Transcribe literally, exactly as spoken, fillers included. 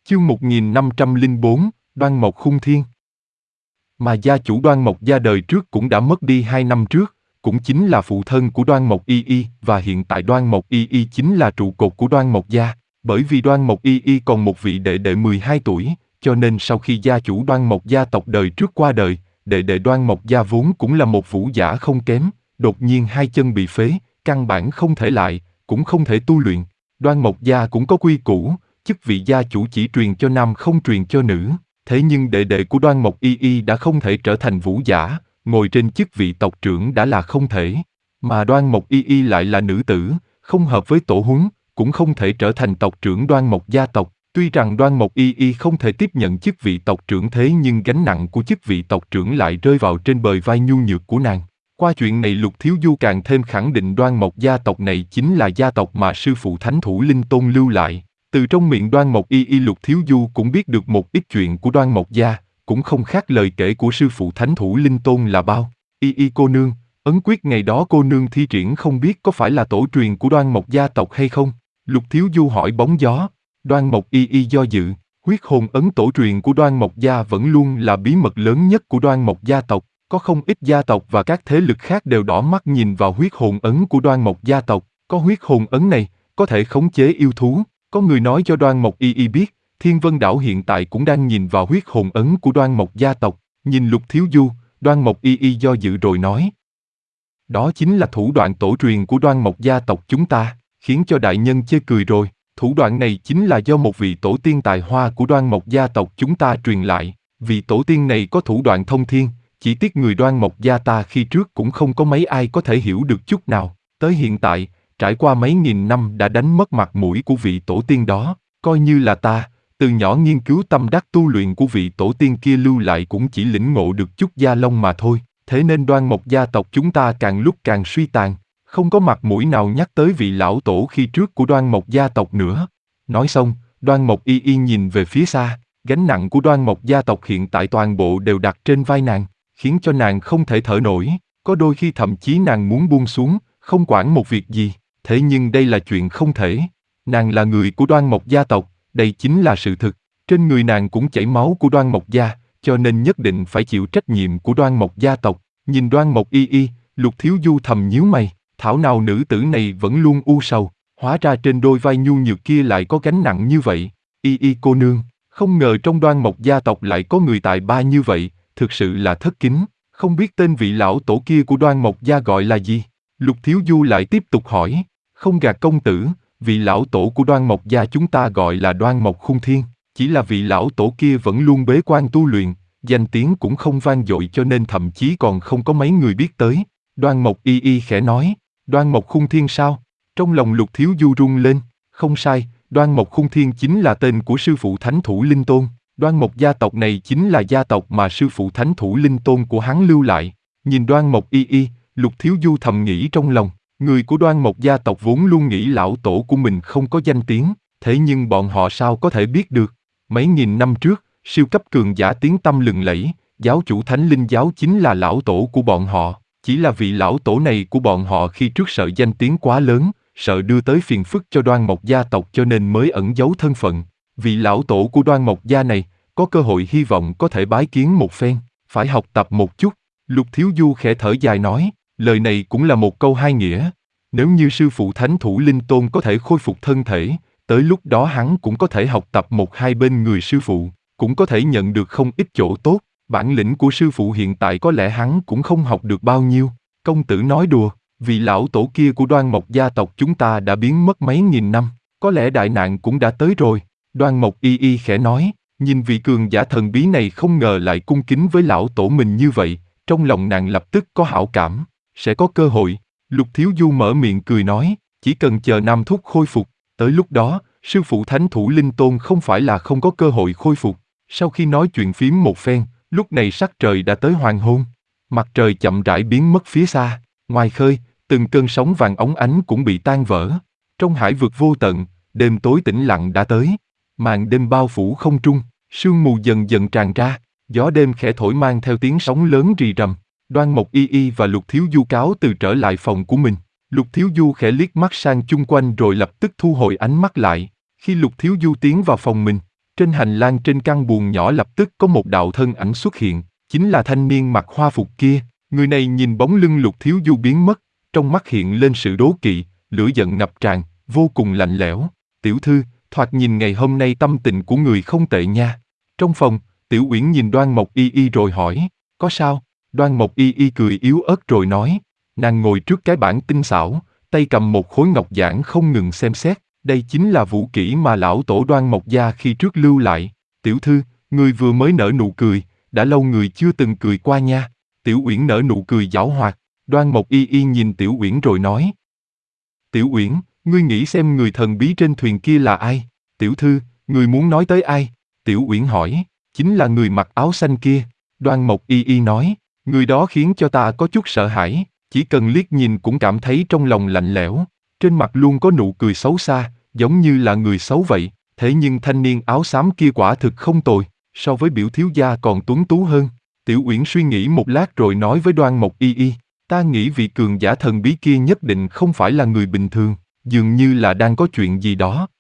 Chương một nghìn năm trăm lẻ bốn, Đoan Mộc Khung Thiên. Mà gia chủ Đoan Mộc gia đời trước cũng đã mất đi hai năm trước, cũng chính là phụ thân của Đoan Mộc Y Y, và hiện tại Đoan Mộc Y Y chính là trụ cột của Đoan Mộc gia. Bởi vì Đoan Mộc Y Y còn một vị đệ đệ mười hai tuổi, cho nên sau khi gia chủ Đoan Mộc gia tộc đời trước qua đời, đệ đệ Đoan Mộc gia vốn cũng là một vũ giả không kém, đột nhiên hai chân bị phế, căn bản không thể lại, cũng không thể tu luyện. Đoan Mộc gia cũng có quy củ, chức vị gia chủ chỉ truyền cho nam không truyền cho nữ. Thế nhưng đệ đệ của Đoan Mộc Y Y đã không thể trở thành vũ giả, ngồi trên chức vị tộc trưởng đã là không thể. Mà Đoan Mộc Y Y lại là nữ tử, không hợp với tổ huấn, cũng không thể trở thành tộc trưởng Đoan Mộc gia tộc. Tuy rằng Đoan Mộc Y Y không thể tiếp nhận chức vị tộc trưởng, thế nhưng gánh nặng của chức vị tộc trưởng lại rơi vào trên bờ vai nhu nhược của nàng. Qua chuyện này Lục Thiếu Du càng thêm khẳng định Đoan Mộc gia tộc này chính là gia tộc mà sư phụ Thánh Thủ Linh Tôn lưu lại. Từ trong miệng Đoan Mộc Y Y Lục Thiếu Du cũng biết được một ít chuyện của Đoan Mộc gia, cũng không khác lời kể của sư phụ Thánh Thủ Linh Tôn là bao. Y Y cô nương, ấn quyết ngày đó cô nương thi triển không biết có phải là tổ truyền của Đoan Mộc gia tộc hay không? Lục Thiếu Du hỏi bóng gió. Đoan Mộc Y Y do dự, huyết hồn ấn tổ truyền của Đoan Mộc gia vẫn luôn là bí mật lớn nhất của Đoan Mộc gia tộc. Có không ít gia tộc và các thế lực khác đều đỏ mắt nhìn vào huyết hồn ấn của Đoan Mộc gia tộc. Có huyết hồn ấn này, có thể khống chế yêu thú. Có người nói cho Đoan Mộc Y Y biết, Thiên Vân Đảo hiện tại cũng đang nhìn vào huyết hồn ấn của Đoan Mộc gia tộc. Nhìn Lục Thiếu Du, Đoan Mộc Y Y do dự rồi nói. Đó chính là thủ đoạn tổ truyền của Đoan Mộc gia tộc chúng ta, khiến cho đại nhân chê cười rồi. Thủ đoạn này chính là do một vị tổ tiên tài hoa của Đoan Mộc gia tộc chúng ta truyền lại. Vị tổ tiên này có thủ đoạn thông thiên, chỉ tiếc người Đoan Mộc gia ta khi trước cũng không có mấy ai có thể hiểu được chút nào. Tới hiện tại, trải qua mấy nghìn năm đã đánh mất mặt mũi của vị tổ tiên đó. Coi như là ta, từ nhỏ nghiên cứu tâm đắc tu luyện của vị tổ tiên kia lưu lại cũng chỉ lĩnh ngộ được chút gia lông mà thôi. Thế nên Đoan Mộc gia tộc chúng ta càng lúc càng suy tàn, không có mặt mũi nào nhắc tới vị lão tổ khi trước của Đoan Mộc gia tộc nữa. Nói xong, Đoan Mộc Y Y nhìn về phía xa, gánh nặng của Đoan Mộc gia tộc hiện tại toàn bộ đều đặt trên vai nàng, khiến cho nàng không thể thở nổi, có đôi khi thậm chí nàng muốn buông xuống, không quản một việc gì. Thế nhưng đây là chuyện không thể. Nàng là người của Đoan Mộc gia tộc, đây chính là sự thực. Trên người nàng cũng chảy máu của Đoan Mộc gia, cho nên nhất định phải chịu trách nhiệm của Đoan Mộc gia tộc. Nhìn Đoan Mộc Y Y, Lục Thiếu Du thầm nhíu mày, thảo nào nữ tử này vẫn luôn u sầu, hóa ra trên đôi vai nhu nhược kia lại có gánh nặng như vậy. Y Y cô nương, không ngờ trong Đoan Mộc gia tộc lại có người tài ba như vậy, thực sự là thất kính. Không biết tên vị lão tổ kia của Đoan Mộc gia gọi là gì? Lục Thiếu Du lại tiếp tục hỏi. Không gạt công tử, vị lão tổ của Đoan Mộc gia chúng ta gọi là Đoan Mộc Khung Thiên, chỉ là vị lão tổ kia vẫn luôn bế quan tu luyện, danh tiếng cũng không vang dội cho nên thậm chí còn không có mấy người biết tới. Đoan Mộc Y Y khẽ nói, Đoan Mộc Khung Thiên sao? Trong lòng Lục Thiếu Du rung lên, không sai, Đoan Mộc Khung Thiên chính là tên của sư phụ Thánh Thủ Linh Tôn. Đoan Mộc gia tộc này chính là gia tộc mà sư phụ Thánh Thủ Linh Tôn của hắn lưu lại. Nhìn Đoan Mộc Y Y, Lục Thiếu Du thầm nghĩ trong lòng. Người của Đoan Mộc gia tộc vốn luôn nghĩ lão tổ của mình không có danh tiếng, thế nhưng bọn họ sao có thể biết được. Mấy nghìn năm trước, siêu cấp cường giả tiếng tăm lừng lẫy, giáo chủ Thánh Linh giáo chính là lão tổ của bọn họ. Chỉ là vị lão tổ này của bọn họ khi trước sợ danh tiếng quá lớn, sợ đưa tới phiền phức cho Đoan Mộc gia tộc cho nên mới ẩn giấu thân phận. Vị lão tổ của Đoan Mộc gia này, có cơ hội hy vọng có thể bái kiến một phen, phải học tập một chút. Lục Thiếu Du khẽ thở dài nói. Lời này cũng là một câu hai nghĩa. Nếu như sư phụ Thánh Thủ Linh Tôn có thể khôi phục thân thể, tới lúc đó hắn cũng có thể học tập một hai bên người sư phụ, cũng có thể nhận được không ít chỗ tốt. Bản lĩnh của sư phụ hiện tại có lẽ hắn cũng không học được bao nhiêu. Công tử nói đùa, vì lão tổ kia của Đoan Mộc gia tộc chúng ta đã biến mất mấy nghìn năm, có lẽ đại nạn cũng đã tới rồi. Đoan Mộc Y Y khẽ nói, nhìn vị cường giả thần bí này không ngờ lại cung kính với lão tổ mình như vậy, trong lòng nàng lập tức có hảo cảm. Sẽ có cơ hội. Lục Thiếu Du mở miệng cười nói, chỉ cần chờ Nam Thúc khôi phục, tới lúc đó, sư phụ Thánh Thủ Linh Tôn không phải là không có cơ hội khôi phục. Sau khi nói chuyện phím một phen, lúc này sắc trời đã tới hoàng hôn. Mặt trời chậm rãi biến mất phía xa, ngoài khơi, từng cơn sóng vàng óng ánh cũng bị tan vỡ. Trong hải vực vô tận, đêm tối tĩnh lặng đã tới. Màn đêm bao phủ không trung, sương mù dần dần tràn ra, gió đêm khẽ thổi mang theo tiếng sóng lớn rì rầm. Đoan Mộc Y Y và Lục Thiếu Du cáo từ trở lại phòng của mình. Lục Thiếu Du khẽ liếc mắt sang chung quanh rồi lập tức thu hồi ánh mắt lại. Khi Lục Thiếu Du tiến vào phòng mình, Trên hành lang trên căn buồng nhỏ lập tức có một đạo thân ảnh xuất hiện, chính là thanh niên mặc hoa phục kia. Người này nhìn bóng lưng Lục Thiếu Du biến mất, trong mắt hiện lên sự đố kỵ, lửa giận ngập tràn, vô cùng lạnh lẽo. Tiểu thư, thoạt nhìn ngày hôm nay tâm tình của người không tệ nha. Trong phòng, Tiểu Uyển nhìn Đoan Mộc Y Y rồi hỏi, có sao? Đoan Mộc Y Y cười yếu ớt rồi nói, nàng ngồi trước cái bảng tinh xảo, tay cầm một khối ngọc giản không ngừng xem xét, đây chính là vũ kỹ mà lão tổ Đoan Mộc gia khi trước lưu lại. Tiểu thư, người vừa mới nở nụ cười, đã lâu người chưa từng cười qua nha. Tiểu Uyển nở nụ cười giảo hoạt, Đoan Mộc Y Y nhìn Tiểu Uyển rồi nói, Tiểu Uyển, ngươi nghĩ xem người thần bí trên thuyền kia là ai? Tiểu thư, người muốn nói tới ai? Tiểu Uyển hỏi, chính là người mặc áo xanh kia. Đoan Mộc Y Y nói, người đó khiến cho ta có chút sợ hãi, chỉ cần liếc nhìn cũng cảm thấy trong lòng lạnh lẽo, trên mặt luôn có nụ cười xấu xa, giống như là người xấu vậy. Thế nhưng thanh niên áo xám kia quả thực không tồi, so với biểu thiếu gia còn tuấn tú hơn. Tiểu Uyển suy nghĩ một lát rồi nói với Đoan Mộc Y Y, ta nghĩ vị cường giả thần bí kia nhất định không phải là người bình thường, dường như là đang có chuyện gì đó.